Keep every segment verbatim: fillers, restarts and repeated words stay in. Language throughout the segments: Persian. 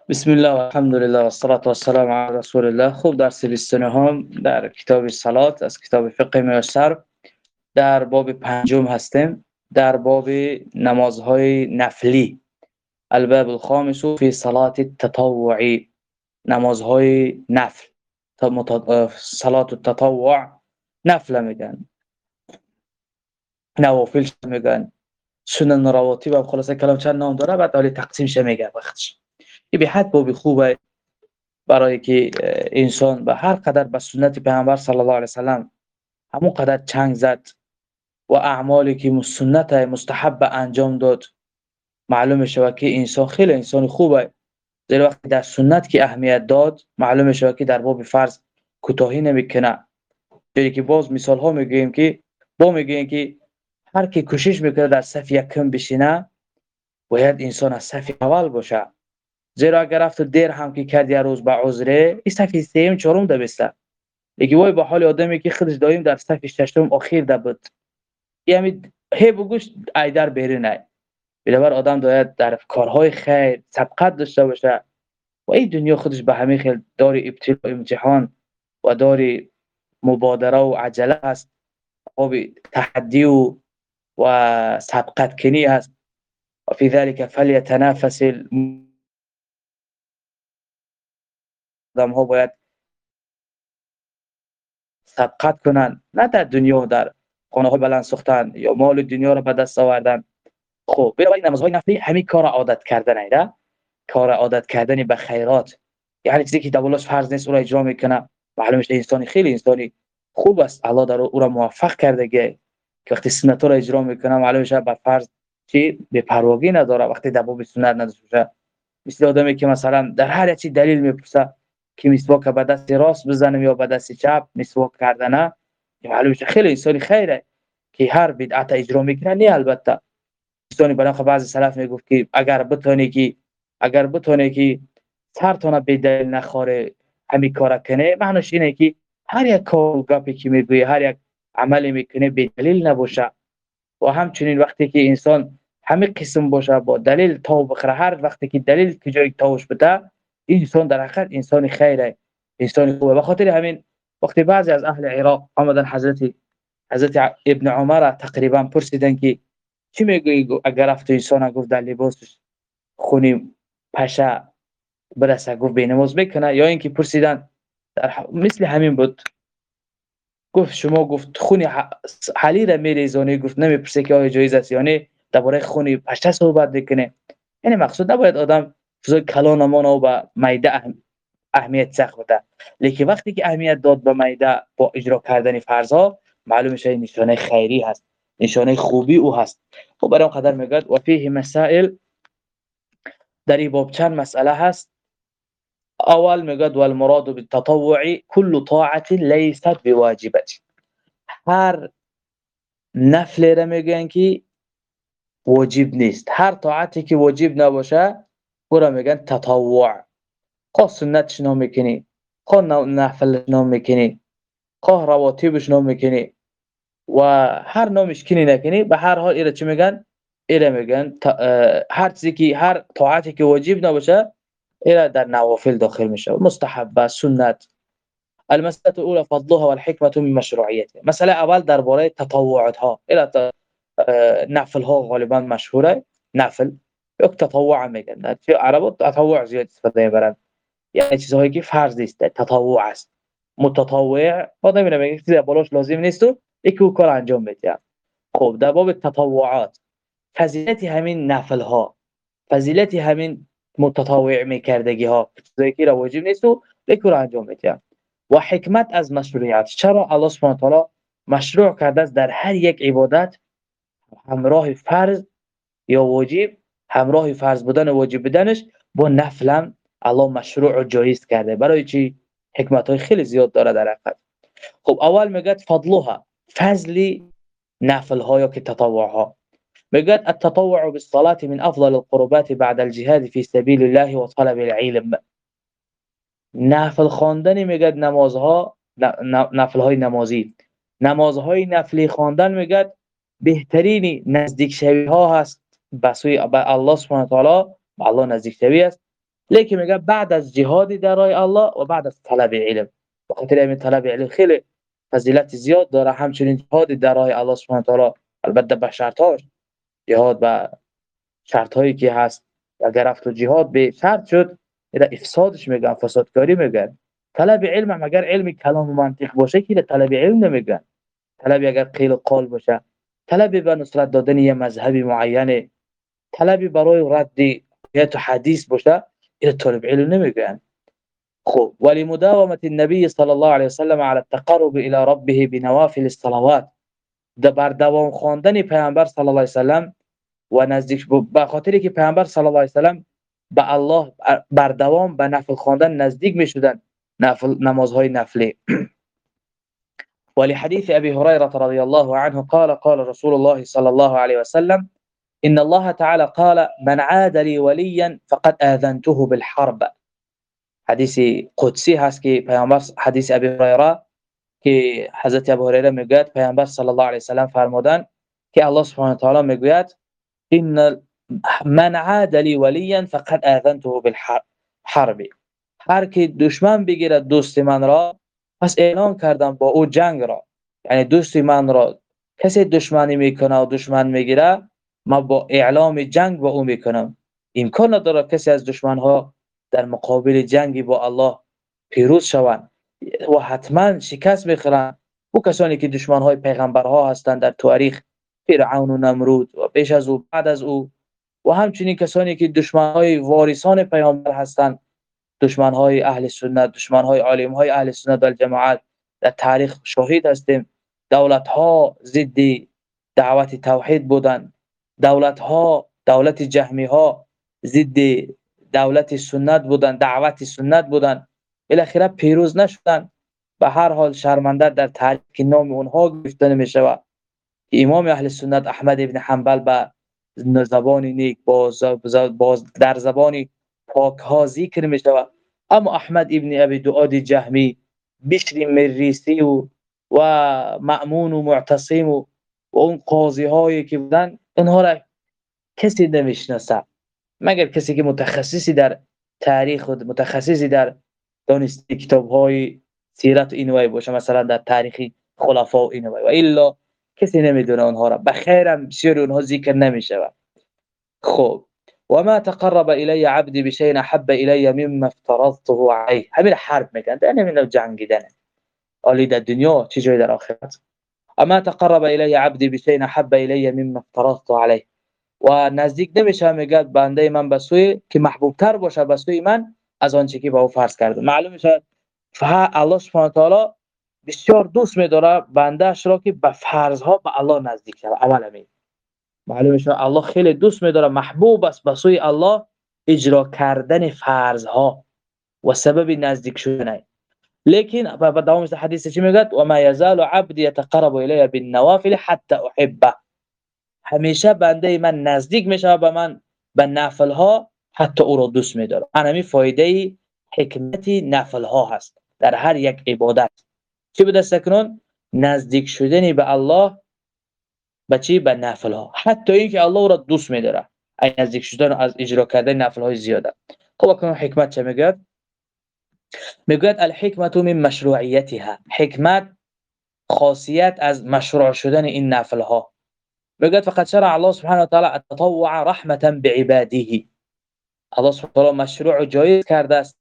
بسم الله و الحمد لله و الصلاة و السلام علی رسول الله. خوب، درس بیست و نه در کتاب صلات از کتاب فقه میسر در باب پنجم هستیم، در باب نمازهای نفلی. الباب الخامس فی صلات التطوعی، نمازهای نفل. تا مت- صلات التطوع نفل میگن، نوافل میگن، سنن رواتب و خلاصه کلام چند نام داره، بعد حالی تقسیمش میگه وقتش. این به حد باب خوبه برای که انسان به هر قدر به سنت پیامبر صلی الله علیه و سلم همون قدر چنگ زد و اعمالی که سنت مستحب انجام داد، معلوم شود که انسان خیلی انسان خوبه. در وقتی در سنت که اهمیت داد، معلوم شود که در باب فرض کوتاهی نمیکنه. جایی که باز مثال ها میگیم که با میگیم که هر کی کوشش میکنه در صف یکم بشینه، باید انسان از صف اول باشه. زیرا اگر رفت دیر هم که کرد یه روز به عذره، این صف سوم چهارم ده بسته. دیگه وای به حال آدمی که خودش دایم در صف ششم اخیر ده بود، یعنی هی بگوش ایدر بری نه. بنابر آدم باید در کارهای خیر سبقت داشته باشه و این دنیا خودش به همین خیل دار ابتلا و امتحان و دار مبادره و عجله است، و تحدی و و سبقت کنی است. و فی ذلك فلیتنافس آدم ها باید سبقت کنن، نه در دنیا در خانه های بلند ساختن یا مال دنیا رو به دست آوردن. خب بنابراین نمازهای نفلی همین کار عادت کردن ایده، کار عادت کردن به خیرات، یعنی چیزی که دولاش فرض نیست او را اجرا میکنه. معلومه انسانی خیلی انسانی خوب است، الله در او را موفق کرده که وقتی سنت را اجرا میکنه، معلومه شب به فرض چی به پرواگی نداره. وقتی در باب سنت نداشته، مثل آدمی که مثلا در هر چی دلیل میپرسه که مسواک به دست راست بزنم یا به دست چپ مسواک کردنه، معلومه خیلی انسانی خیره که هر بدعت اجرا میکنه. نه البته دوستانی برای بعضی سلف میگفت که اگر بتونی که اگر بتونی که سرتون به دلیل نخوره همین کار کنه، معنیش اینه که هر یک کار گپی که میگوی، هر یک عملی میکنه به دلیل نباشه. و همچنین وقتی که انسان همه قسم باشه با دلیل تا بخره، هر وقتی که دلیل که جای تاوش بده، این انسان در حقیقت انسان خیره، انسان خوبه. به خاطر همین وقتی بعضی از اهل عراق آمدن حضرت حضرت ابن عمر تقریبا پرسیدن که چی میگویی اگر رفت انسان گفت در لباسش خونی پشه برسه گفت به نماز میکنه، یا اینکه پرسیدن در مثل همین بود، گفت شما گفت خونی حلی را میریزانی، گفت نمیپرسه که آیا جایز است یا نه، درباره خونی پشه صحبت میکنه. یعنی مقصود نباید آدم فضای کلان ما و به معده اهم... اهمیت سخت بده، لیکن وقتی که اهمیت داد به معده با اجرا کردن فرض ها، معلوم میشه نشانه خیری هست، نشانه خوبی او هست. خب برای اون قدر میگه و فيه مسائل، در این باب چند مسئله هست. اول میگه والمراد بالتطوع كل طاعه ليست بواجبه، هر نفل را میگن که واجب نیست، هر طاعتی که واجب نباشه او را میگن تطوع. خواه سنتش نام میکنی، خواه نفلش نام میکنی، خواه رواتبش نام میکنی، و هر نامش کنی نکنی، به هر حال ایره چی میگن؟ ایره میگن هر چیزی که هر طاعتی که واجب نباشه ایره در نوافل داخل میشه، مستحب، سنت. المسألة الأولى فضلها والحكمة من مشروعيتها. مسألة اول درباره تطوعات ها، ایره نفل ها غالبا مشهوره، نفل یک تطوع میگن، چه عربا تطوع زیاد استفاده میبرن، یعنی چیزهایی که فرض نیست تطوع است. متطوع آدم میگه چیزی بالاش لازم نیست و یکی کار انجام میده. خب در باب تطوعات، فضیلت همین نفل ها، فضیلت همین متطوع میکردگی ها، چیزایی که واجب نیست و یکی را انجام میده. و حکمت از مشروعیت، چرا الله سبحانه و تعالی مشروع کرده است در هر یک عبادت همراه فرض یا واجب، همراه فرض بودن و واجب بودنش با نفل الله مشروع و جایز کرده. برای چی؟ حکمت های خیلی زیاد داره در حقیقت. خب اول میگه فضلها، فضل نفل ها یا که تطوع ها. میگه التطوع بالصلاه من افضل القربات بعد الجهاد في سبيل الله وطلب العلم. نفل خواندن میگه نمازها، نفل های نمازی، نمازهای نفلی خواندن میگه بهترین نزدیک شوی ها هست به سوی الله سبحانه و تعالی، الله نزدیک شوی است لیکن میگه بعد از جهادی در راه الله و بعد از طلب علم. بخاطر همین طلب علم خیلی فضیلت زیاد داره، همچنین جهادی در راه الله سبحانه و تعالی، البته به شرطاش. جهاد به شرط هایی که هست، اگر رفت و جهاد به شرط شد، اینا افسادش میگن، فسادکاری میگن. طلب علم هم اگر علم کلام و منطق باشه که طلب علم نمیگن. طلب اگر قیل و قال باشه، طلب به نصرت دادن یه مذهب معینه، طلب برای رد آیات و حدیث باشه، این طالب علم نمیگن. خب ولی مداومه النبی صلی الله علیه و سلم على التقرب الى ربه بنوافل الصلوات، ده بر دوام خواندن پیامبر صلی الله علیه و سلم و نزدیک به خاطری که پیامبر صلی الله علیه و سلم به الله بر دوام به نفل خواندن نزدیک میشدن، نفل نمازهای نفلی. ولحديث أبي هريرة رضي الله عنه قال قال رسول الله صلى الله عليه وسلم إن الله تعالى قال من عاد لي وليا فقد آذنته بالحرب. حدیث قدسی هست که پیامبر، حدیث ابی هریره که حضرت ابو هریره میگوید پیامبر صلی الله علیه و سلم فرمودند که الله سبحانه و تعالی میگوید ان من عاد لي وليا فقد آذنته بالحرب. هر کی دشمن بگیرد دوست من را، پس اعلان کردم با او جنگ را. یعنی دوست من را کسی دشمنی میکنه و دشمن میگیره، ما با اعلام جنگ با او میکنم. امکان نداره کسی از دشمنها در مقابل جنگی با الله پیروز شوند و حتما شکست میخورند. او کسانی که دشمنهای پیغمبرها هستند در تاریخ، فرعون و نمرود و پیش از او بعد از او، و همچنین کسانی که دشمنهای وارثان پیامبر هستند، دشمنهای اهل سنت، دشمنهای عالمهای اهل سنت و الجماعت، در تاریخ شاهد هستیم. دولت‌ها ضد دعوت توحید بودند، دولت‌ها، دولت جهمی‌ها ضد دولت سنت بودند، دعوت سنت بودند، بالاخره پیروز نشدند. به هر حال شرمنده در تاریخ که نام اونها گفته نمی‌شود. امام اهل سنت احمد ابن حنبل به زبان نیک باز باز در زبان پاک ها ذکر می شود، اما احمد ابن ابی دؤاد جهمی، بشر مریسی و و مأمون و معتصم و, و اون قاضی هایی که بودن، اونها را کسی نمیشناسه مگر کسی که متخصصی در تاریخ و متخصصی در دانسته کتاب های سیرت و اینوای باشه، مثلا در تاریخ خلفا و اینوای، و الا کسی نمیدونه اونها را، بخیرم بسیار اونها ذکر نمیشود. خب و ما تقرب الی عبدی بشیء احب الی مما افترضته علیه. همین حرب میگن، در همین جنگیدن، علی در دنیا چه جای در آخرت. اما تقرب الی عبدی بشیء احب الی مما افترضته علیه، و نزدیک نمیشه میگه بنده من به سوی که محبوب تر باشه به سوی من از آنچه که به او فرض کردم. معلوم میشه الله سبحانه و تعالی بسیار دوست می‌داره بنده‌اش را که به فرض‌ها به الله نزدیک شود. اول همین معلومه شما الله خیلی دوست می‌داره، محبوب است به سوی الله اجرا کردن فرض‌ها و سبب نزدیک شدن. لیکن به دوام حدیث چی میگه؟ و ما یزال عبدی یتقرب الی بالنوافل حتی احبه. همیشه بنده من نزدیک میشه به من به نفل‌ها حتی او را دوست می‌داره. همین فایده حکمت نفل‌ها هست در هر یک عبادت. چی به دست کنون؟ نزدیک شدنی به الله به چی؟ به نفل ها، حتی اینکه الله را دوست می‌داره. این نزدیک شدن از اجرا کردن نفل های زیاده. خب اکنون حکمت چه میگه؟ میگه الحکمت من مشروعیتها. حکمت خاصیت از مشروع شدن این نفل ها. میگه فقط شرع الله سبحانه و تعالی التطوع رحمة بعباده. الله سبحانه و تعالی مشروع و جایز کرده است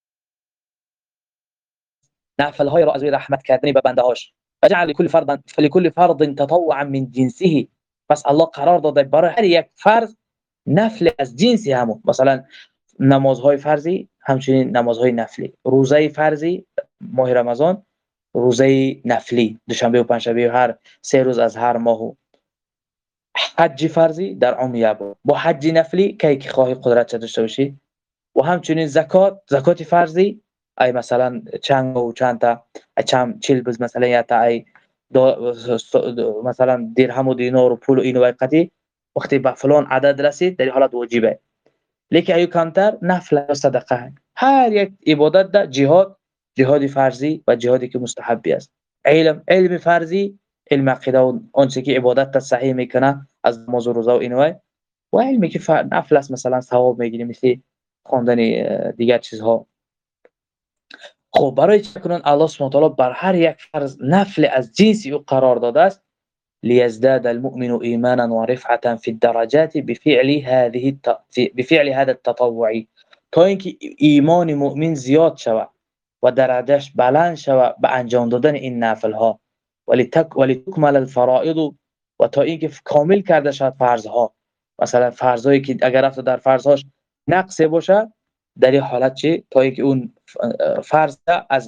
نفل های را از رحمت کردن به بنده هاش. فجعل لكل فرد فلكل فرد تطوعا من جنسه. پس الله قرار داده برای هر یک فرض نفل از جنسی همون، مثلا نمازهای فرضی، همچنین نمازهای نفلی، روزه فرضی ماه رمضان، روزه نفلی دوشنبه و پنجشنبه هر سه روز از هر ماه، حج فرضی در عام یابو با حج نفلی که کی خواهی قدرت داشته باشی، و همچنین زکات، زکات فرضی ای مثلا چند و چند تا چند چیل بز مثلا یا تا ای مثلا درهم و دینار و پول و اینو وقتی وقتی به فلان عدد رسید در حالت واجبه. لیکن ایو کمتر نفل و صدقه. هر یک عبادت ده جهاد، جهاد فرضی و جهادی که مستحبی است. علم، علم فرضی، علم عقیده و آنچه که عبادت تا صحیح میکنه از نماز و روزه و اینو، و علمی که نفل است مثلا ثواب میگیری مثل خواندن دیگر چیزها. خب برای چه کنن الله سبحانه و تعالی بر هر یک فرض نفل از جنسی او قرار داده است ليزداد المؤمن إيمانا ورفعة في الدرجات بفعل هذه الت... بفعل هذا التطوع تا اینکه ایمان مؤمن زیاد شود و درجهش بلند شود به انجام دادن این نفل ها ولتک ولتکمل الفرائض و تا اینکه کامل کرده شود فرض ها. مثلا فرضایی که اگر رفت در فرضهاش نقص باشه در این حالت چی تا اینکه اون فرض از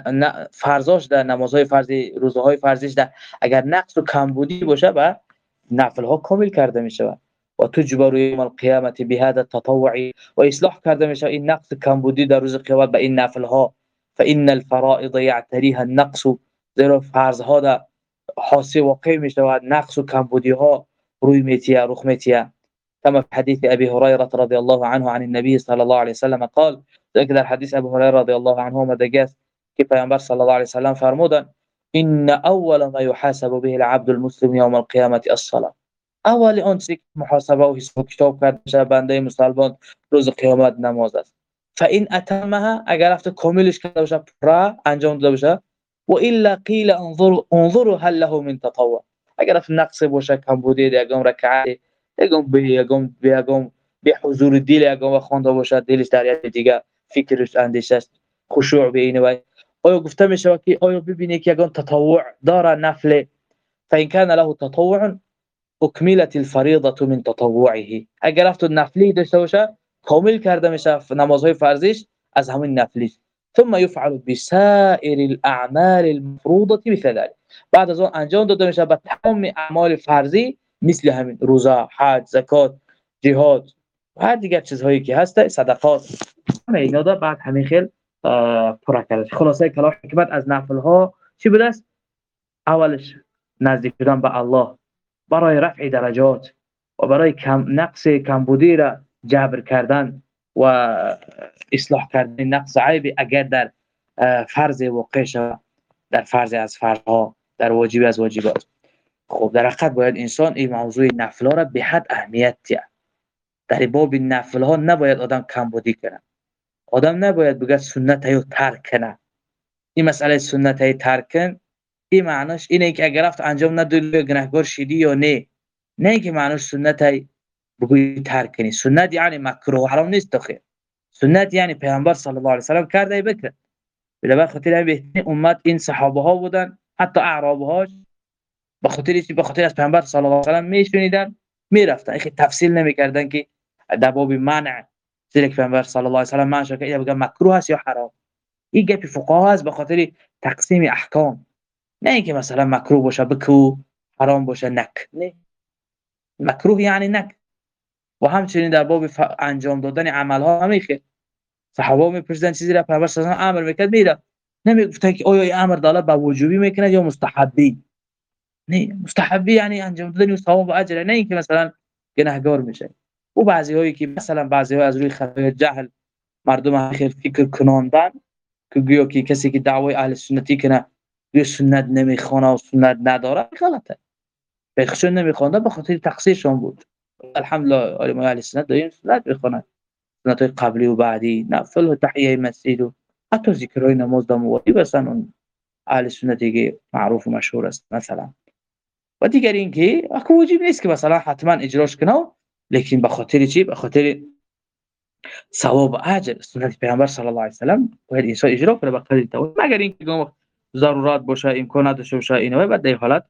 فرضاش در نمازهای فرضی روزهای فرضیش در اگر نقص و کمبودی باشه و نفل ها کامل کرده میشه و تجبر یوم القیامت بهذا التطوع و اصلاح کرده میشه این نقص کمبودی در روز قیامت به این نفل ها. فان الفرائض يعتريها النقص زیرا فرض ها در حاصل واقع میشه و نقص و کمبودی ها روی میتیه رخ میتیه. كما في حديث أبي هريرة رضي الله عنه عن النبي صلى الله عليه وسلم قال ذلك در حديث أبي هريرة رضي الله عنه مدجاس كي پیامبر صلى الله عليه وسلم فرمودن إن أول ما يحاسب به العبد المسلم يوم القيامة الصلاة. اول آن چیزی محاسبه و حساب کتاب کرده میشه بنده مسلمان روز قیامت نماز است. فإن أتمها اگر رفت کاملش کرده باشه پرا انجام داده باشه و الا قيل انظروا انظروا هل له من تطوع اگر رفت نقص باشه کمبودی یگام رکعت یگام به یگام به یگام به حضور دل یگام خوانده باشه دلش در یه دیگه فکرش اندیشه است خشوع به اینه و آیا گفته میشه که آیا ببینه که یگام تطوع داره نفل فإن كان له تطوع اکملت الفریضه من تطوعه اگر رفت نفلی داشته باشه کامل کرده میشه نمازهای فرضیش از همین نفلی. ثم يفعل بسائر الاعمال المفروضه مثل ذلك بعد از اون انجام داده میشه به تمام اعمال فرضی مثل همین روزه حج زکات جهاد و هر دیگر چیزهایی که هست صدقات همه اینا دا بعد همین خیل پر کرده. خلاصه کلام حکمت از نفل ها چی بوده است؟ اولش نزدیک شدن به الله برای رفع درجات و برای کم نقص کمبودی را جبر کردن و اصلاح کردن نقص عیب اگر در فرض واقع شود در فرض از فرضها در واجب از واجبات. خب در حقیقت باید انسان این موضوع نفل ها را به حد اهمیت ده. در باب نفل ها نباید آدم کمبودی کنه. آدم نباید بگه سنت رو ترک کنه. این مسئله سنت رو ترک کن این معناش اینه که اگر رفت انجام ندادی گناهگار شدی یا نه. نه که معناش سنت رو بگویی ترک کنی. سنت یعنی مکروه حرام نیست خیر. سنت یعنی پیامبر صلی الله علیه و سلم کرده بکن. به خاطر این بهترین امت این صحابه ها بودن حتی اعراب هاش به خاطر چی به خاطر از پیامبر صلی الله علیه و سلم میشنیدن میرفتن این تفصیل نمیکردن که در باب منع زیر پیامبر صلی الله علیه و سلم منع شد که بگه مکروه است یا حرام. این گپ فقها است به خاطر تقسیم احکام نه اینکه مثلا مکروه باشه بکو حرام باشه نک نه مکروه یعنی نک. و همچنین در باب ف... انجام دادن عمل ها همیشه صحابه میپرسیدن چیزی را پیامبر صلی الله علیه و سلم امر میکرد میره نمیگفتن که آیا این امر داله به وجوبی میکنه یا مستحبی. نه مستحبی یعنی انجام دادن ثواب و اجر نه اینکه مثلا گناهگار میشه. و بعضیایی که مثلا بعضی‌ها از روی خطای جهل مردم خیلی فکر کناندن که گویا که کسی که دعوای اهل سنتی کنه گویا سنت نمیخونه و سنت نداره غلطه. بخشون نمیخونده به خاطر تقصیرشون بود. الحمدلله علمای اهل سنت دارن سنت میخونن سنت قبلی و بعدی نفل و تحیه مسجد و حتی ذکرهای نماز دام واجب هستن اون اهل سنتی که معروف و مشهور است مثلا. و دیگر اینکه اگه واجب نیست که مثلا حتما اجراش کنه لیکن به خاطر چی به خاطر ثواب و اجر سنت پیامبر صلی الله علیه و سلم باید انسان اجرا کنه به قدر توان مگر اینکه ضرورت باشه امکانات داشته باشه اینو بعد در حالت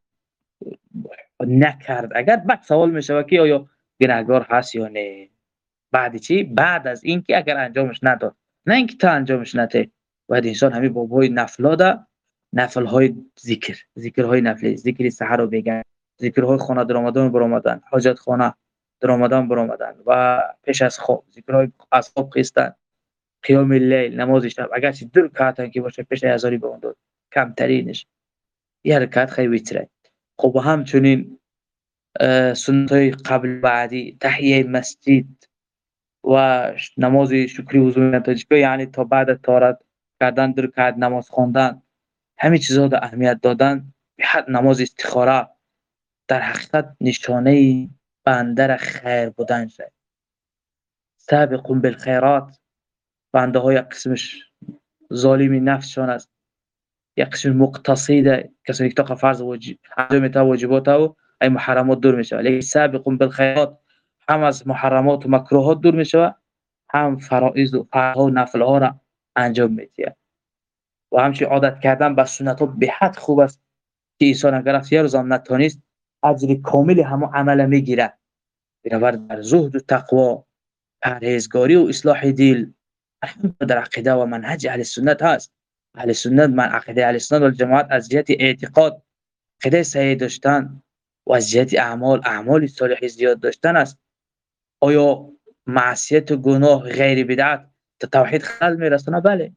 نکرد. اگر بعد سوال میشه که آیا گناهگار هست یا نه بعد چی بعد از اینکه اگر انجامش نداد نه اینکه تا انجامش نده باید انسان همین بابهای نفل ده نفل های ذکر ذکرهای نفلی ذکر سحر و بگن ذکرهای خانه در رمضان بر رمضان حاجت خانه در رمضان بر رمضان و پیش از خواب ذکرهای اصحاب خستن قیام اللیل نماز شب اگر چه دو رکعت که باشه پیش هزاری به اون داد کم ترینش یه رکعت خیلی ویتره. خب همچنین سنت‌های قبل بعدی تحیه مسجد و نماز شکری وضو نتاجی یعنی تا بعد طهارت کردن در رکعت نماز خواندن همه چیزا رو اهمیت دادن به حد نماز استخاره در حقیقت نشانه بنده را خیر بودن شد. سابقون بالخیرات، بنده ها یک قسمش ظالمی نفسشان است، یک قسم مقتصده، کسانی که تا فرض واجب انجام تا واجبات و ای محرمات دور میشه، ولی سابقون بالخیرات هم از محرمات و مکروهات دور میشه، هم فرائض و فرض و نفل ها را انجام میده. و همچنین عادت کردن به سنت ها به حد خوب است که انسان اگر از یه روز هم نتونست اجر کامل همه عمل میگیره. بنابراین در زهد و تقوا، پرهیزگاری و اصلاح دل در عقیده و منهج اهل سنت هست. اهل سنت، من عقیده اهل سنت و جماعت از جهت اعتقاد عقیده صحیح داشتن و از جهت اعمال اعمال صالح زیاد داشتن است. آیا معصیت و گناه غیر بدعت تا توحید خلل میرسونه؟ بله.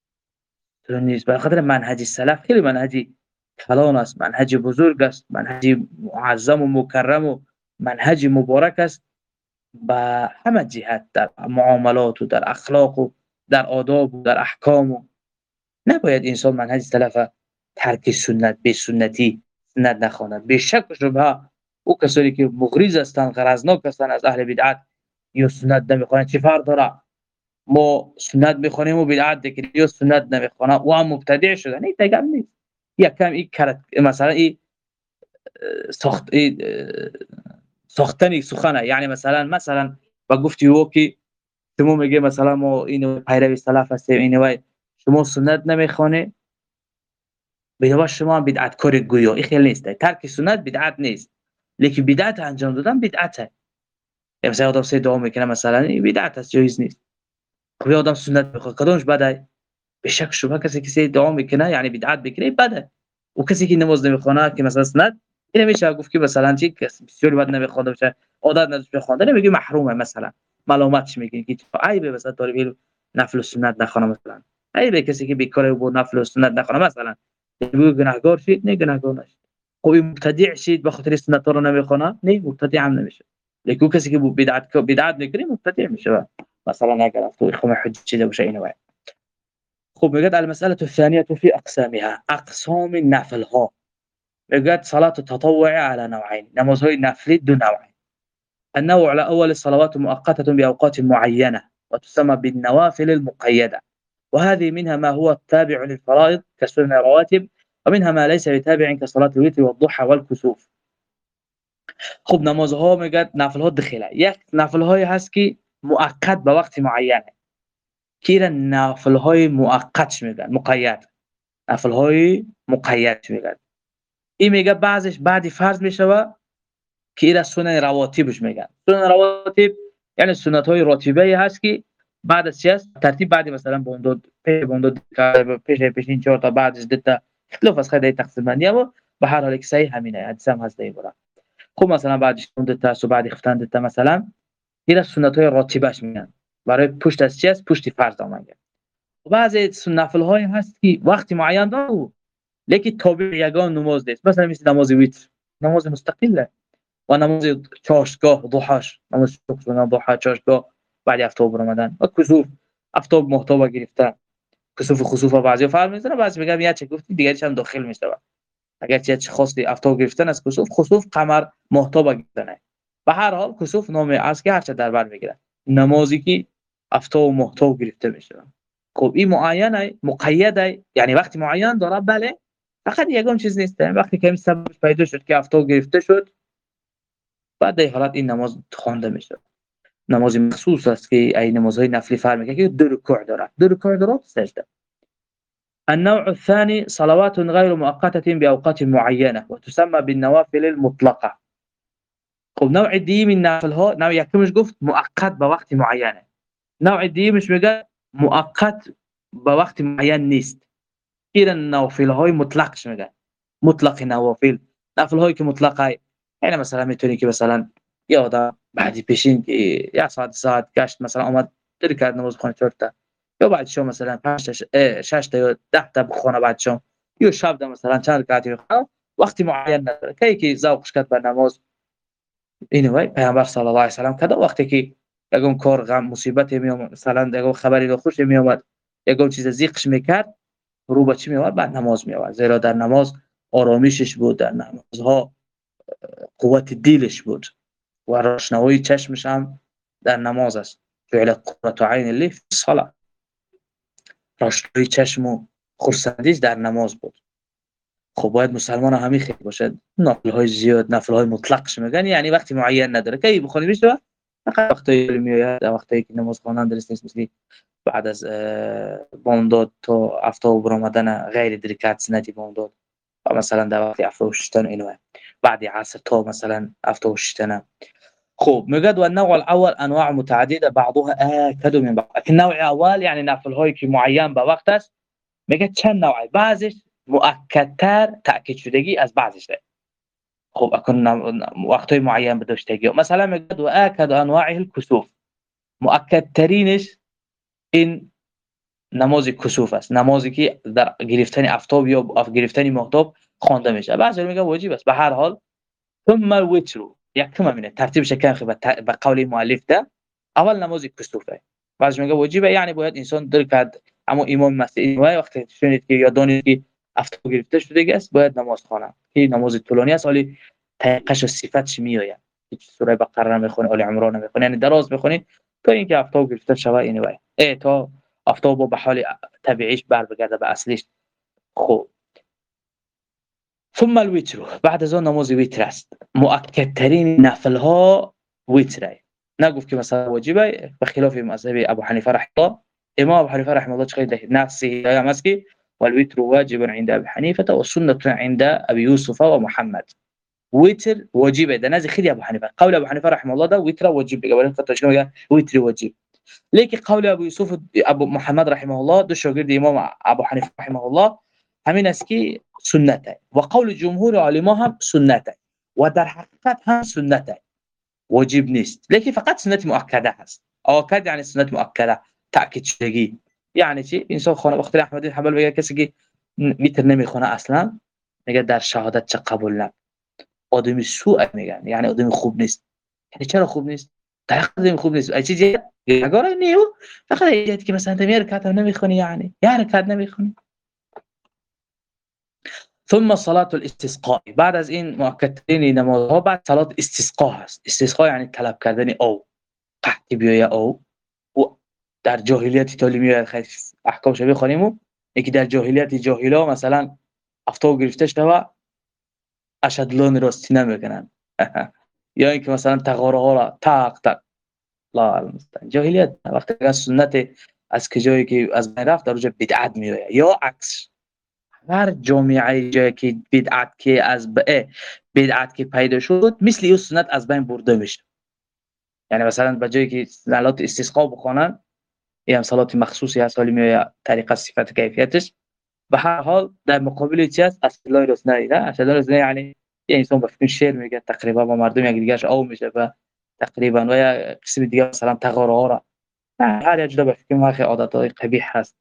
نیست. به خاطر منهج سلف خیلی منهج کلان است، منهج بزرگ است، منهج معظم و مکرم و منهج مبارک است به همه جهت، در معاملات و در اخلاق و در آداب و در احکام. و نباید انسان منهج سلف ترک سنت به سنتی سنت نخواند. به شک و شبهه او کسانی که مغریض هستند، غرضناک هستند از اهل بدعت یا سنت نمیخوانند، چه فرق داره؟ ما سنت میخوانیم و بدعت دیگه، یا سنت نمیخوانند و هم مبتدع شدن. این دیگه نیست. یکم این مثلا این ساخت این ساختنی سخنه، یعنی مثلا مثلا با گفتی او که شما میگه مثلا ما اینو پیروی سلف هستیم، اینو شما سنت نمیخوانه، بنابراین شما هم بدعت کار گویا. این خیلی نیست. ترک سنت بدعت نیست، لیکن بدعت انجام دادن بدعته. مثلا آدم سه دعا میکنه مثلا، این بدعت است، جایز نیست. خب آدم سنت بخواد کدومش بده؟ به شک شبهه کسی که سه دعا میکنه یعنی بدعت بکنه بده. و کسی که نماز نمیخونه که مثلا سنت، این میشه گفت که مثلا چی کسی بسیاری بد نمیخونه باشه، عادت نداشته بخونه، نمیگه محرومه، مثلا ملامتش میگه که عیبه مثلا طالب علم نفل و سنت نخونه، مثلا عیبه کسی که بیکاره و نفل و سنت نخونه، مثلا میگه گناهگار شید، نه گناهگار نشید. خب مبتدع شید به خاطر سنت رو نمیخونه، نه مبتدع هم نمیشه. لیکن کسی که بدعت بدعت میکنه مبتدع میشه. مثلا اگر تو خم حجت شده باشه اینو. خب میگه المساله الثانيه في اقسامها، اقسام النفل ها. میگه صلاه التطوع على نوعين، نمازهای نفلی دو نوع. النوع الاول الصلوات مؤقته باوقات معينه وتسمى بالنوافل المقيده، وهذه منها ما هو تابع للفرائض كسنن الرواتب، ومنها ما ليس بتابع كصلاه الوتر والضحى والكسوف. خب نمازها میگه نفل ها دخیله. یک نفل های هست که مؤقت به وقت معینه، که نفل های مؤقت میگن، مقید. نفل های مقید میگن. این میگه بعضش بعد فرض میشوه که این سنن رواتبش میگن. سنن رواتب یعنی سنت های راتبه هست که بعد از چیست ترتیب، بعد مثلا بوندو پیش بوندو پیش پیش این چهار تا بعدش دتا اختلاف از خدای تقسیم بندی، اما به هر حال که صحیح همینه، حدیث هم هست دیگه. خب مثلا بعدش دتا سو بعد خفتن دتا، مثلا این سنت های راتبهش میگن، برای پشت از چیست پشت فرض آمده. بعضی نفل های هست که وقت معین داره لیکن تابع یگان نماز نیست، مثلا مثل نماز ویتر، نماز مستقله، و نماز چاشتگاه ضحاش، نماز صبح ضحا چاشتگاه بعد افتاب رمضان، و کسوف افتاب محتوا گرفتن، کسوف خسوف بعضی فرق میذاره، بعضی میگم یا چه گفتی دیگه هم داخل میشه. اگر چه خاصی افتاب گرفتن از کسوف، خسوف قمر محتوا گرفتن. به هر حال کسوف نام از که هر چه در بر میگیره، نمازی که افتاب محتوا گرفته میشه. خب این معینه، مقیده، یعنی وقت معین داره. بله، فقط یگان چیز نیست، وقتی که سبب پیدا شد که افتاب گرفته شد، بعد در حالت این نماز خوانده میشه. نماز مخصوص است که ای نمازهای نفلی فرق میکنه که دو رکوع داره، دو رکوع داره سجده. النوع الثاني صلوات غير مؤقتة بأوقات معينة وتسمى بالنوافل المطلقة. خب نوع دی من نفل ها، نوع یکمش گفت مؤقت به وقت معینه، نوع دیمش میگه مؤقت به وقت معین نیست. این نوافل های مطلقش میگه، مطلق نوافل، نفل هایی که مطلقه، یعنی مثلا میتونی که مثلا یادا بعدی پیشین که یا ساعت ساعت گشت مثلا اومد در کرد نماز خونه چهار تا، یا بعد شو مثلا پنج تا شش تا یا ده تا بخونه بعد شو، یا شب مثلا چند رکعت بخونه، وقتی معین نداره. کی که ذوقش کرد به نماز اینو وای پیامبر صلی الله علیه و سلم کدا وقتی که یگون کار غم مصیبت میومد، مثلا یگون خبری خوش میومد، یگون چیز زیقش میکرد، رو به چی میومد؟ بعد نماز میومد، زیرا در نماز آرامشش بود، در نمازها قوت دیلش بود و روشنایی چشمش هم در نماز است. جعلت قرة عین لی فی الصلاة، روشنی چشم و خرسندیش در نماز بود. خب باید مسلمان همین خیلی باشد، نفل های زیاد، نفل های مطلقش میگن، یعنی وقتی معین نداره که بخونی میشه، فقط وقتی میاد وقتی که نماز خوانند درست نیست، مثل بعد از بامداد تا افتاب برآمدن غیر درکات سنتی بامداد، و مثلا در وقتی افتاب شدن اینو بعد عصر تا مثلا افتاب شدن. خب میگه و النوع الاول انواع متعدده بعضها آکد من بعض. النوع اول یعنی نفل هایی که معین به وقت است، میگه چند نوعی، بعضیش مؤکدتر تاکید شدگی از بعضیش ده. خب اكون وقتای معین بداشتگی، مثلا میگه و آکد انواعه الكسوف، مؤکد ترینش این نماز کسوف است، نمازی که در گرفتن آفتاب یا گرفتن ماهتاب خوانده میشه. بعضی میگه واجب است. به هر حال ثم الوتر یکم همینه ترتیبش که به قول مؤلف ده، اول نماز کسوفه، بعضی میگه واجبه، یعنی باید انسان درک، اما امام مسیحی وقتی شنید که یا دانید که آفتاب گرفته شده است باید نماز خوانه، که نماز طولانی است، ولی طریقش و صفتش میآید، سوره بقره میخونه، آل عمران میخونه، یعنی دراز میخونید تا اینکه آفتاب گرفته شود، اینه وای ای تا آفتاب به حال طبیعیش بر بگرده به اصلیش. خب ثم الوتر، بعد از آن نماز ویتر است، مؤکد ترین نفل ها ویتره، نگفت که مثلا واجبه، به خلاف مذهب ابو حنیفه رحمه الله. امام ابو حنیفه رحمه الله چقدر نفسه یا مسکی والوتر واجب عند ابي حنيفه والسنه عند ابي يوسف ومحمد. ویتر واجبه ده نزد خیلی ابو حنیفه، قول ابو حنیفه رحمه الله ده ویتر واجب، قبل فتوش میگه ویتر واجب، لیکن قول ابو یوسف ابو محمد رحمه الله دو شاگرد امام ابو حنیفه رحمه الله همین است که سنته، و قول جمهور علما هم سنته، و در حقیقت هم سنته، واجب نیست، لیکن فقط سنت مؤکده هست. آکد یعنی سنت مؤکده، تاکید شدگی، یعنی چی؟ انسان خانه وقتی احمد حنبل بگه کسی که ویتر نمیخونه اصلا، میگه در شهادت چه قبول نه، آدمی سوء میگن، یعنی آدمی خوب نیست. یعنی چرا خوب نیست؟ در حقیقت آدمی خوب نیست. چه چیزی اگر نیو فقط ایجاد که مثلا تمیر رکعت نمیخونی، یعنی یا رکعت نمیخونی. ثم صلاه الاستسقاء، بعد از این مؤکدترین نمازها بعد صلات استسقاء هست. استسقاء یعنی طلب کردن او قحطی بیاید، او و در جاهلیت تعلیمی خیلی احکامش بخونیم، یکی در جاهلیت جاهلا مثلا آفتاب گرفته شده اشهدلان راستی نمیکنن یا اینکه مثلا تقاره ها را تاق تاق لا المستعان، جاهلیت وقتی که سنت از کجایی که از بین رفت در اونجا بدعت میآید، یا عکس هر جامعه جایی که بدعت که از به بدعت که پیدا شد مثل این سنت از بین برده میشه. یعنی مثلا به جایی که صلات استسقا بخونن، این صلات مخصوصی هست ولی میآید طریقه صفت کیفیتش. به هر حال در مقابل چی است؟ اصل الله رسنایی نه، اصل الله رسنایی یعنی یه انسان به فکر شعر میگه تقریبا با مردم یک دیگه‌اش او میشه و تقریبا و یا قسم دیگه مثلا تقاره ها را هر یک جدا به فکر ما عادت‌های قبیح هست.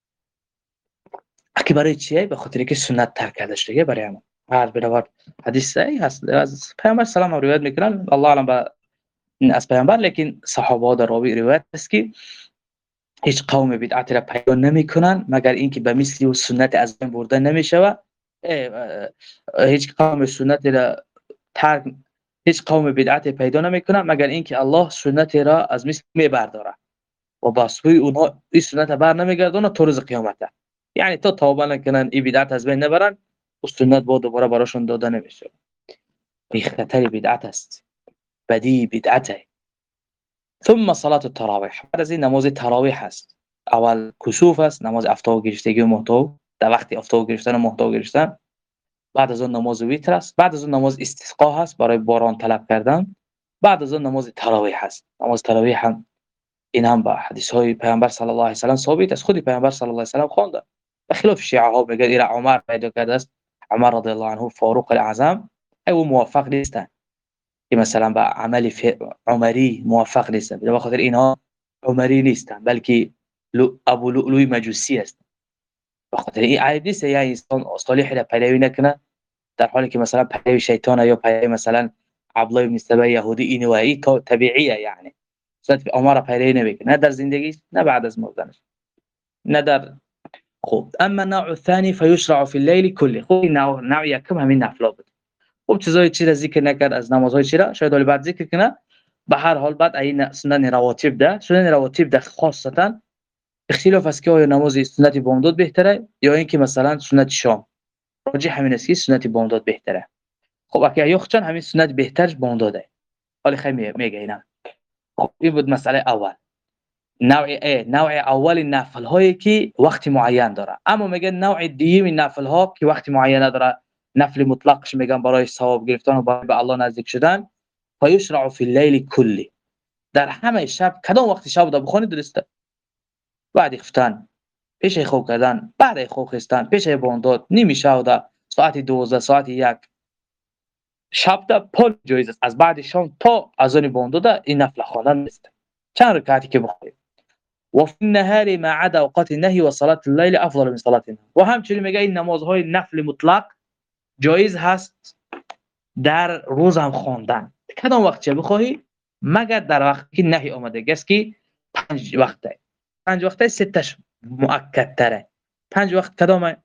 اکی برای چیه؟ به خاطر که سنت ترک کرده شده برای ما. هر بدوار حدیث صحیح هست از پیامبر سلام و روایت میکنن، الله اعلم با از پیامبر، لیکن صحابه در راوی روایت است که هیچ قوم بدعت را پیدا نمیکنن مگر اینکه به مثل سنت از بین برده نمیشود. هیچ قوم سنت را ترک هیچ قوم بدعت پیدا نمیکنن مگر اینکه الله سنت را از مثل میبرداره و باسوی اونها این سنت بر نمیگردونه تا روز قیامت. یعنی تا توبه نکنن این بدعت از بین نبرن و سنت با دوباره براشون داده نمیشه. این خطر بدعت است، بدی بدعته. ثم صلاه التراویح، بعد از این نماز تراویح است. اول کسوف است، نماز آفتاب گرفتگی و ماهتاب در وقتی آفتاب گرفتن و ماهتاب گرفتن. بعد از اون نماز ویتر است. بعد از اون نماز استسقا هست برای باران طلب کردن. بعد از اون نماز تراویح هست. نماز تراویح هم این هم با حدیث های پیامبر صلی الله علیه و سلم ثابت است، خود پیامبر صلی الله علیه و سلم خوانده. به خلاف شیعه ها میگن ایرا عمر پیدا کرده است، عمر رضی الله عنه فاروق الاعظم، او موافق نیستن که مثلا با عمل عمری موافق نیستن، به خاطر اینها عمری نیستن بلکه ابو لؤلؤ مجوسی است. به خاطر این عیب نیست یا انسان صالح را پیروی نکنه در حالی که مثلا پیروی شیطان یا پیروی مثلا عبدالله بن سبا یهودی، این و این طبیعیه، یعنی صد عمر پیروی نمیکنه، نه در زندگیش نه بعد از مردنش نه در. خوب اما النوع الثاني فيشرع في الليل كله. خوب نوع نوع یکم همین نفلا بود. خوب چیزای چی را ذکر نکرد از نمازهای چی را شاید ولی بعد ذکر کنه. به هر حال بعد این سنن رواتب ده سنن رواتب ده خاصتا اختلاف است که آیا نماز سنت بامداد بهتره یا اینکه مثلا سنت شام. راجح همین است که سنت بامداد بهتره. خب اگه یخچن همین سنت بهترش بامداده. حالا خیلی میگه اینا. خب این بود مسئله اول. نوع ا نوع اول نفل هایی که وقت معین داره. اما میگه نوع دوم نفل ها که وقت معین نداره، نفل مطلقش میگن برای ثواب گرفتن و برای به الله نزدیک شدن، فیشرع فی اللیل کلی. در همه شب کدام وقت شب دا بخونید درسته. بعد خفتن، پیش خواب کردن، بعد خواب خستن، پیش بامداد، نیمه شب دا، ساعت دوازده، ساعت یک. شب دا پل جایز است. از بعد شام تا اذان بامداد این نفل خواندن است. چند رکعتی که بخونید. و فی النهار ما عدا اوقات النهی و صلاه الليل افضل من صلاه النهار. و همچنین میگه این نمازهای نفل مطلق جایز هست در روز هم خواندن. کدام وقت چه بخواهی مگر در وقتی که نهی آمده است که پنج وقته. پنج وقته ستش مؤکد تره. پنج وقت کدام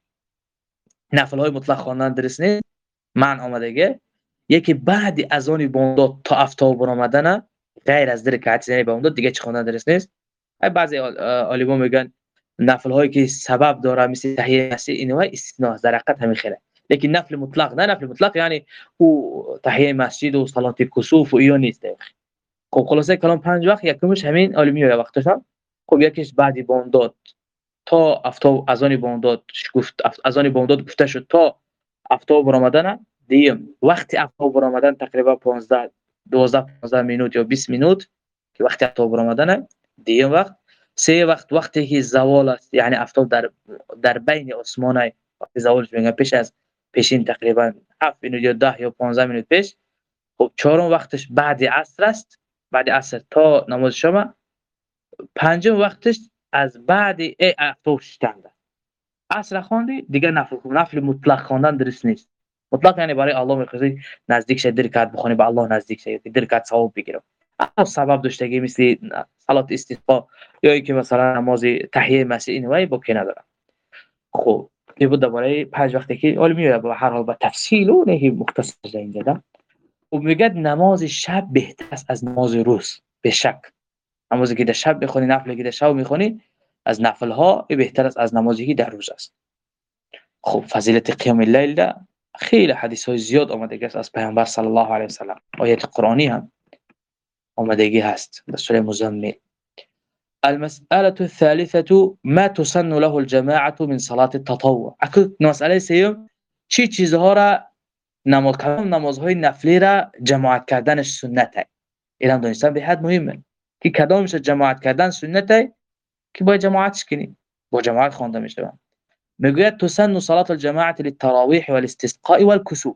نفل های مطلق خواندن درست نیست. من آمدگه یکی بعد اذان بامداد تا آفتاب برآمدن غیر از رکعت یعنی بامداد دیگه چه خواندن درست نیست. بعضی عالمان میگن نفل هایی که سبب داره مثل تحیه مسجد اینها استثناء در حقیقت همین خیره. لیکن نفل مطلق نه، نفل مطلق یعنی او تحیه مسجد و صلات کسوف و اینا نیست. خب خلاصه کلام پنج وقت یکمش همین عالمی و وقتش هم خب یکیش بعدی بامداد تا آفتاب اذان بامداد گفت اذان بامداد گفته شد تا آفتاب برآمدن. دیم وقتی آفتاب برآمدن تقریبا پانزده دوازده پانزده مینوت یا بیست مینوت که وقتی آفتاب برآمدن. دیم وقت سه وقت وقتی که زوال است یعنی آفتاب در در بین آسمان وقتی زوالش میگن پیش از پیشین تقریبا هفت مینوت یا ده یا پانزده مینوت پیش. خب چهارم وقتش بعد عصر است، بعد عصر تا نماز شام. پنجم وقتش از بعد آفتاب شدن. عصر خواندی دیگه نفل نفل مطلق خواندن درست نیست. مطلق یعنی برای الله میخوای نزدیک شه درکات بخونی به الله نزدیک شه درکات ثواب بگیری. اما سبب داشتگی مثل صلات استسقا یا اینکه مثلا نماز تحیه مسجد اینوای با کی نداره. خب این بود درباره پنج وقتی که حالا میاد به هر حال با تفصیل و نه مختصر اینجا دادم. و میگه نماز شب بهتر است از نماز روز. به شک نمازی که در شب بخونی نفلی که در شب میخونی از نفل ها بهتر است از نمازی که در روز است. خب فضیلت قیام اللیل ده خیلی حدیث های زیاد آمده است از پیامبر صلی الله علیه و سلم. آیات قرآنی هم آمدگی هست در سوره مزمل. المسألة الثالثة ما تسن له الجماعة من صلاة التطوع. اكو مسئله سیوم چی چیزها را نماز کردن نمازهای نفلی را جماعت کردنش سنته. این هم دونستن به حد مهمه که کدامش جماعت کردن سنته که باید جماعتش کنی با جماعت خوانده میشه. میگوید تسن صلاة الجماعة للتراويح والاستسقاء والكسوف.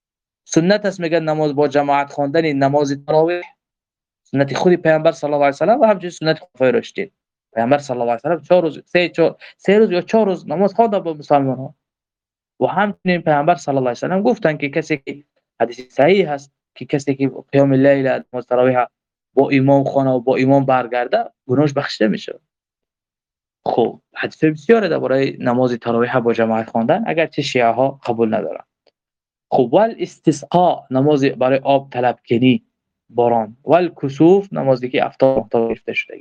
سنت است میگن نماز با جماعت خواندن نماز تراویح سنت خودی پیامبر صلی الله علیه و سلم و همچنین سنت خلفای راشدین. پیامبر صلی الله علیه و سلم چهار روز سه چهار سه روز یا چهار روز نماز خوانده با مسلمانان. و همچنین پیامبر صلی الله علیه و سلم گفتن که کسی که حدیث صحیح هست که کسی که قیام اللیل نماز تراویح با امام خونه و با امام برگرده گناهش بخشیده میشه. خب حدیث بسیاره درباره نماز تراویح با جماعت خواندن اگرچه شیعه ها قبول ندارن. خب ول استسقا نماز برای آب طلب کنی باران، ول کسوف نمازی که آفتاب آفتاب گرفته شده.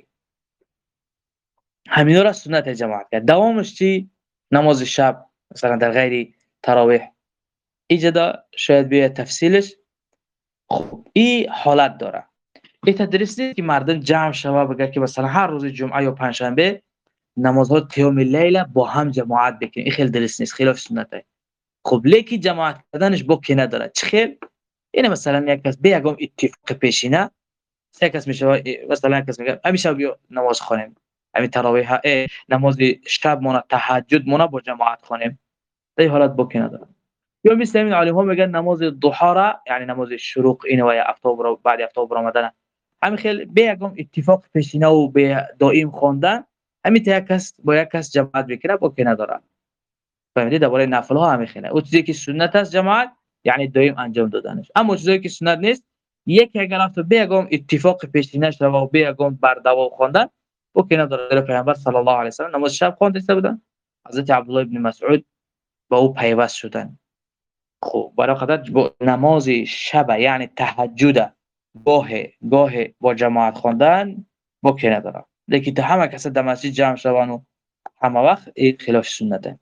همینا را سنت جماعت کرد. دوامش چی؟ نماز شب مثلا در غیر تراویح. اینجا شاید بیه تفصیلش. خب این حالت داره. این تدریس نیست که مردم جمع شوه بگه که مثلا هر روز جمعه یا پنجشنبه نمازها قیام اللیل با هم جماعت بکنیم. این خیلی درست نیست، خلاف سنته. خب لیکی جماعت کردنش با کی نداره. چه خیل؟ اینه مثلا یک کس به یکم اتفاق پیشینه سه کس میشه مثلا یک کس میگه همین شب بیا نماز خونیم، همین تراویح نماز شب مون تهجد مون با جماعت خونیم. این حالت با کی نداره. یا مثل همین عالم ها میگن نماز ضحی را یعنی نماز شروق اینه و آفتاب را بعد آفتاب برآمدن همین خیلی به یکم اتفاق پیشینه و به دائم خواندن همین تا یک کس با یک کس جماعت بکنه با کی نداره. فهمیدید درباره نفل ها همین خیلی. اون چیزی که سنت است جماعت یعنی دائم انجام دادنش. اما چیزی که سنت نیست یک اگر رفت به یکم اتفاق پیشینش رو به یکم بر دوام خواندن با کی نداره. پیامبر صلی الله علیه و سلم نماز شب خوانده بودن. حضرت عبدالله ابن مسعود با او پیوست شدن. خب برای خاطر نماز شب یعنی تهجد گاه گاه با جماعت خواندن با که ندارم، لیکن تا همه کس در مسجد جمع شون و همه وقت این خلاف سنته.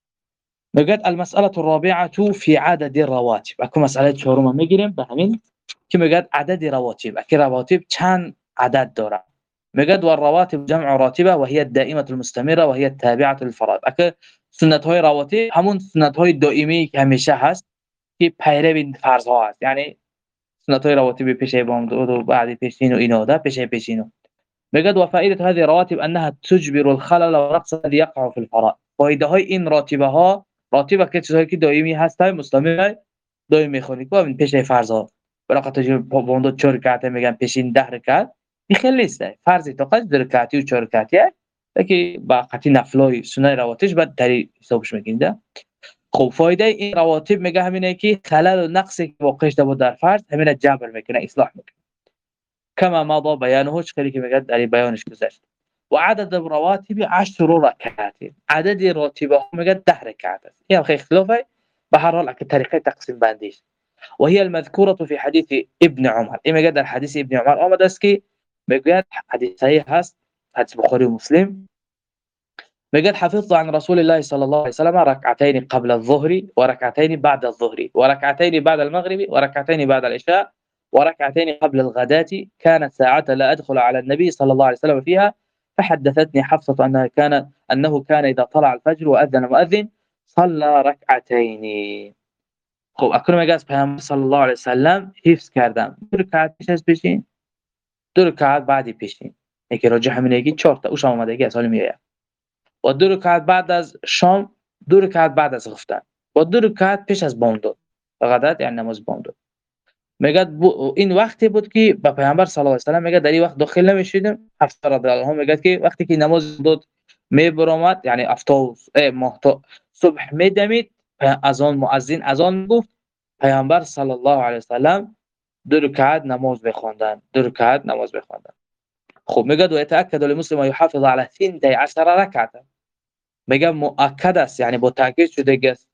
میگه المساله الرابعه في عدد الرواتب. اكو مسئله چهارم میگیریم به همین که میگه عدد رواتب، اکی رواتب چند عدد داره. میگه و الرواتب جمع راتبه و هي الدائمه المستمره و هي التابعه للفرائض. اکی سنت های رواتب همون سنت های دائمی که همیشه هست که پیرو فرض ها هست، یعنی سنت های رواتب پیش بامداد و بعد پیشین و اینا ده پیش پیشینو. میگه و فائده هذه الرواتب انها تجبر الخلل والنقص الذي يقع في الفرائض. فایده های این راتبه ها، راتبه که چیزایی که دائمی هست مستمر دائمی میخونی که این پیش فرض ها براقت جو بامداد چهار رکعت میگن پیشین ده رکعت این خیلی است. فرض فقط دو رکعتی و چهار رکعتیه که با قطعی نفلای سنت رواتبش بعد تری حسابش میگنده. خب فایده این رواتب میگه همینه که خلل و نقصی که واقع شده در فرض همین جبر میکنه، اصلاح میکنه. كما مضى بيانه چخلی که میگه در بیانش گذشت. و عدد الرواتب عشر ركعات. عدد راتبه میگه ده رکعت است. این خیلی اختلافه، به هر حال که طریقه تقسیم بندیش. و هي المذكوره في حديث ابن عمر. این میگه در حدیث ابن عمر آمده است که میگه حدیث صحیح هست، حدیث بخاری و مسلم. میگه حفظت عن رسول الله صلى الله عليه وسلم ركعتين قبل الظهر وركعتين بعد الظهر وركعتين بعد المغرب وركعتين بعد العشاء وركعتين قبل الغداة. كانت ساعة لا أدخل على النبي صلى الله عليه وسلم فيها، فحدثتني حفصة أنها كان أنه كان إذا طلع الفجر وأذن مؤذن صلى ركعتين. خب اکنون میگه از پیامبر صلی الله علیه و سلم حفظ کردم دو رکعت پیش از پیشین، دو رکعت بعدی پیشین. یکی راجع همینه که چهار تا اوش آمدگی از حال میاد. و دو رکعت بعد از شام، دو رکعت بعد از خفتن، و دو رکعت پیش از بامداد. غدات یعنی نماز بامداد. میگه این وقتی بود که با پیامبر صلی الله علیه و سلم میگه در این وقت داخل نمیشیدیم. حفصه رضی الله عنها میگه که وقتی که نماز بامداد میبرامد، یعنی افتاد ماه تا صبح میدمید، از آن مؤذن از آن گفت پیامبر صلی الله علیه و سلم دو رکعت نماز بخواندن، دو رکعت نماز بخواندن. خب میگه و يتاكد للمسلم يحافظ على اثنتي عشرة ركعه. میگه مؤکد است، یعنی با تاکید شده است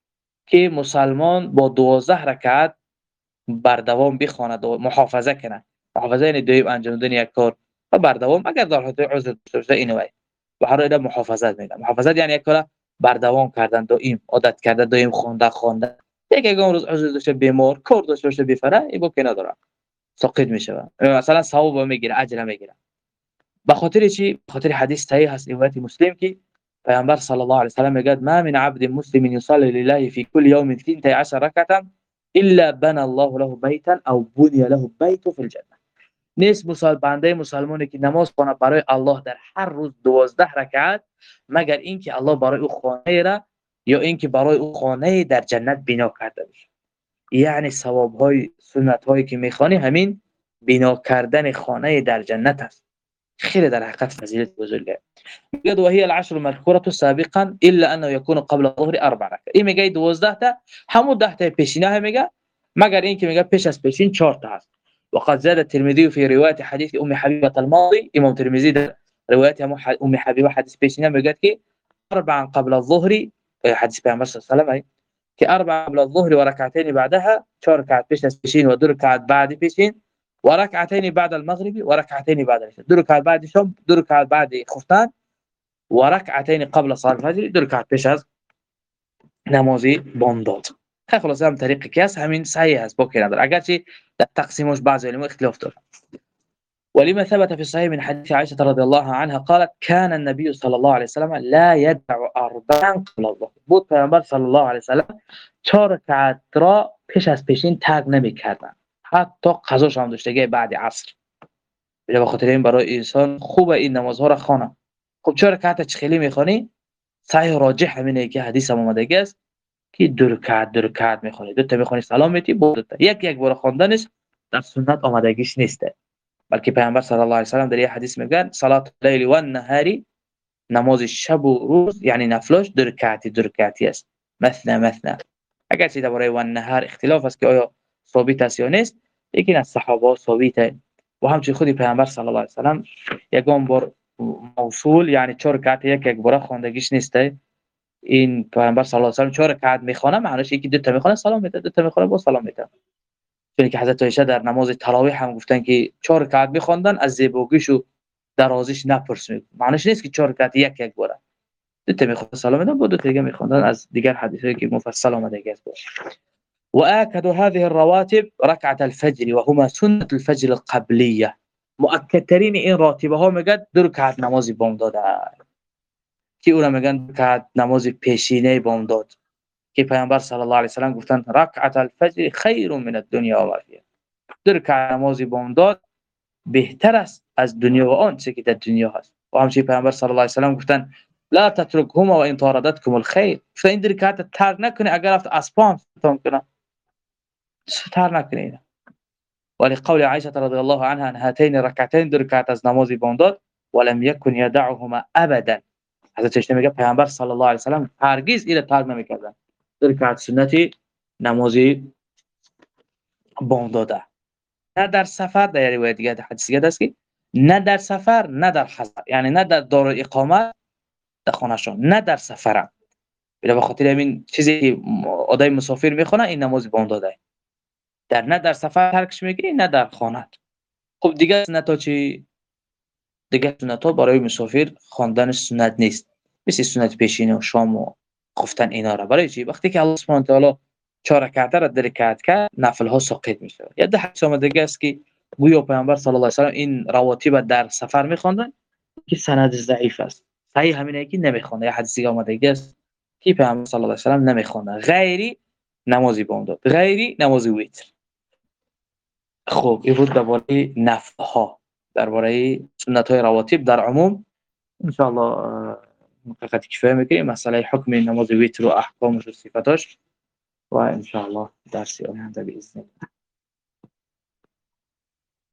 که مسلمان با دوازده رکعت بر دوام بخواند و محافظه کنه. محافظه یعنی دویم انجام دادن یک کار و بر دوام، اگر در حالت عذر داشته اینو وای و هر اینا محافظت میگه. محافظت یعنی یک کار بر دوام کردن، دائم عادت کرده، دائم خونده خونده. یک یک روز عذر داشته، بیمار، کار داشته باشه بفره، این با که نداره، ساقط میشه، مثلا ثواب میگیره، اجر میگیره. به خاطر چی؟ به خاطر حدیث صحیح هست روایت مسلم که پیامبر صلی الله علیه و سلم میگه ما من عبد مسلم يصلي لله في كل يوم اثنتي عشرة ركعه الا بنى الله له بيتا او بني له بيت في الجنه. نیست مسلمان بنده مسلمانی که نماز خونه برای الله در هر روز دوازده رکعت مگر اینکه الله برای او خانه را یا اینکه برای او خانه در جنت بنا کرده باشه. یعنی ثواب های سنت هایی که میخوانی همین بنا کردن خانه در جنت است. خیلی در حقیقت فضیلت بزرگه. میگه و هي العشر المذكوره سابقا الا انه يكون قبل الظهر اربع ركعات. این میگه دوازده تا همون ده تا پیشینه میگه، مگر اینکه میگه پیش از پیشین چهار تا هست. وقد زاد الترمذي في روايه حديث ام حبيبه الماضي. امام ترمذی در روایت ام حبیبه حدیث پیشینه میگه که اربع قبل الظهر، حدیث پیامبر صلی الله علیه و سلم که اربع قبل الظهر وركعتين بعدها، چهار رکعت پیش از پیشین و دو رکعت بعد پیشین، وركعتين بعد المغرب وركعتين بعد العشاء، دو رکعت بعد شام، دو رکعت بعد خفتن، وركعتين قبل صلاه الفجر، دو رکعت پیش از نماز بامداد. خلاص هم طریقی که هست همین صحیح است، با که نداره، اگرچه در تقسیمش بعض علما اختلاف داره. ولما ثبت في الصحيح من حديث عائشة رضي الله عنها قالت كان النبي صلى الله عليه وسلم لا يدع أربعا قبل الظهر. بود پیامبر صلی الله علیه و سلم چهار رکعت را پیش از پیشین ترک نمی‌کردند، حتی قضاش هم داشتگی بعد عصر. به خاطر این برای انسان خوبه این نمازها را خوانه. خب چهار رکعت چه خیلی می‌خونی؟ صحیح راجح همینه که حدیث هم اومده است که دو رکعت دو رکعت می‌خونی، دو تا می‌خونی سلام میتی، بود یک یک بار خواندنش در سنت آمدگیش نیست. بلکه پیامبر صلی الله علیه و سلم در یک حدیث میگن صلات اللیل و النهار، نماز شب و روز یعنی نفلش دو رکعتی دو رکعتی است، مثنى مثنى. اگر چه درباره و النهار اختلاف است که آیا ثابت است یا نیست، لیکن از صحابه ثابته و همچنین خودی پیامبر صلی الله علیه و سلم یگان بار موصول یعنی چهار رکعت یک یک بار خواندگیش نیسته. این پیامبر صلی الله علیه و سلم چهار رکعت میخونه، معنیش اینکه دو تا میخونه سلام میده، دو تا میخونه با سلام میده. چون که حضرت عایشه در نماز تراویح هم گفتن که چهار رکعت می‌خوندن از زیباییش و درازیش نپرسید. معنیش نیست که چهار رکعت یک یک باره دو تا میخواد سلام میدن با دو تا دیگه میخوندن از دیگر حدیثی که مفصل اومده است. واكد هذه الرواتب ركعه الفجر وهما سنه الفجر القبليه. مؤکد ترین این راتبه ها میگن دو رکعت نماز بامداد که اون میگن رکعت نماز پیشینه بامداد که پیامبر صلی الله علیه و سلم گفتن رکعت الفجر خیر من الدنیا و ما فیها. دو رکعت نماز بامداد بهتر است از دنیا و آن چه که در دنیا هست. و همچنین پیامبر صلی الله علیه و سلم گفتن لا تتركهما وان طاردتكم الخير. فین رکعت ترک نکنی اگر افت اسپان تام کنه ترک نکنید. ولقول عائشه رضی الله عنها ان هاتين ركعتين دو رکعت از نماز بامداد ولم يكن يدعهما ابدا. حضرت عایشه میگه پیامبر صلی الله علیه و سلم هرگز این ترک نمیکردن. دو رکعت سنتی نماز بامداد. نه در سفر، در روایت دیگه حدیث دیگه است که نه در سفر نه در حضر، یعنی نه در دار الاقامه در خانه‌شون، نه در سفر. به خاطر همین چیزی که آدم مسافر میخونه این نماز بامداد در نه در سفر ترکش میگیری نه در خانه. خب دیگه سنت ها چی؟ دیگه سنت ها برای مسافر خواندن سنت نیست، مثل سنت پیشینه و شام و خفتن اینا را. برای چی؟ وقتی که الله سبحانه و تعالی چهار رکعت را در رکعت کرد نفل ها ساقط میشه. یا ده حدیث اومده است که گویا پیامبر صلی الله علیه و سلم این رواتب در سفر میخواندن که سند ضعیف است. صحیح همینه که نمیخونه. یا حدیثی اومده است که پیامبر صلی الله علیه و سلم نمیخونه غیری نماز بامداد، غیری نماز وتر. خب این بود درباره نفل ها، درباره سنت های رواتب در عموم. ان شاء الله فقط کفایه میکنیم مسئله حکم نماز وتر و احکامش و صفاتش و ان شاء الله درس آینده باذن الله.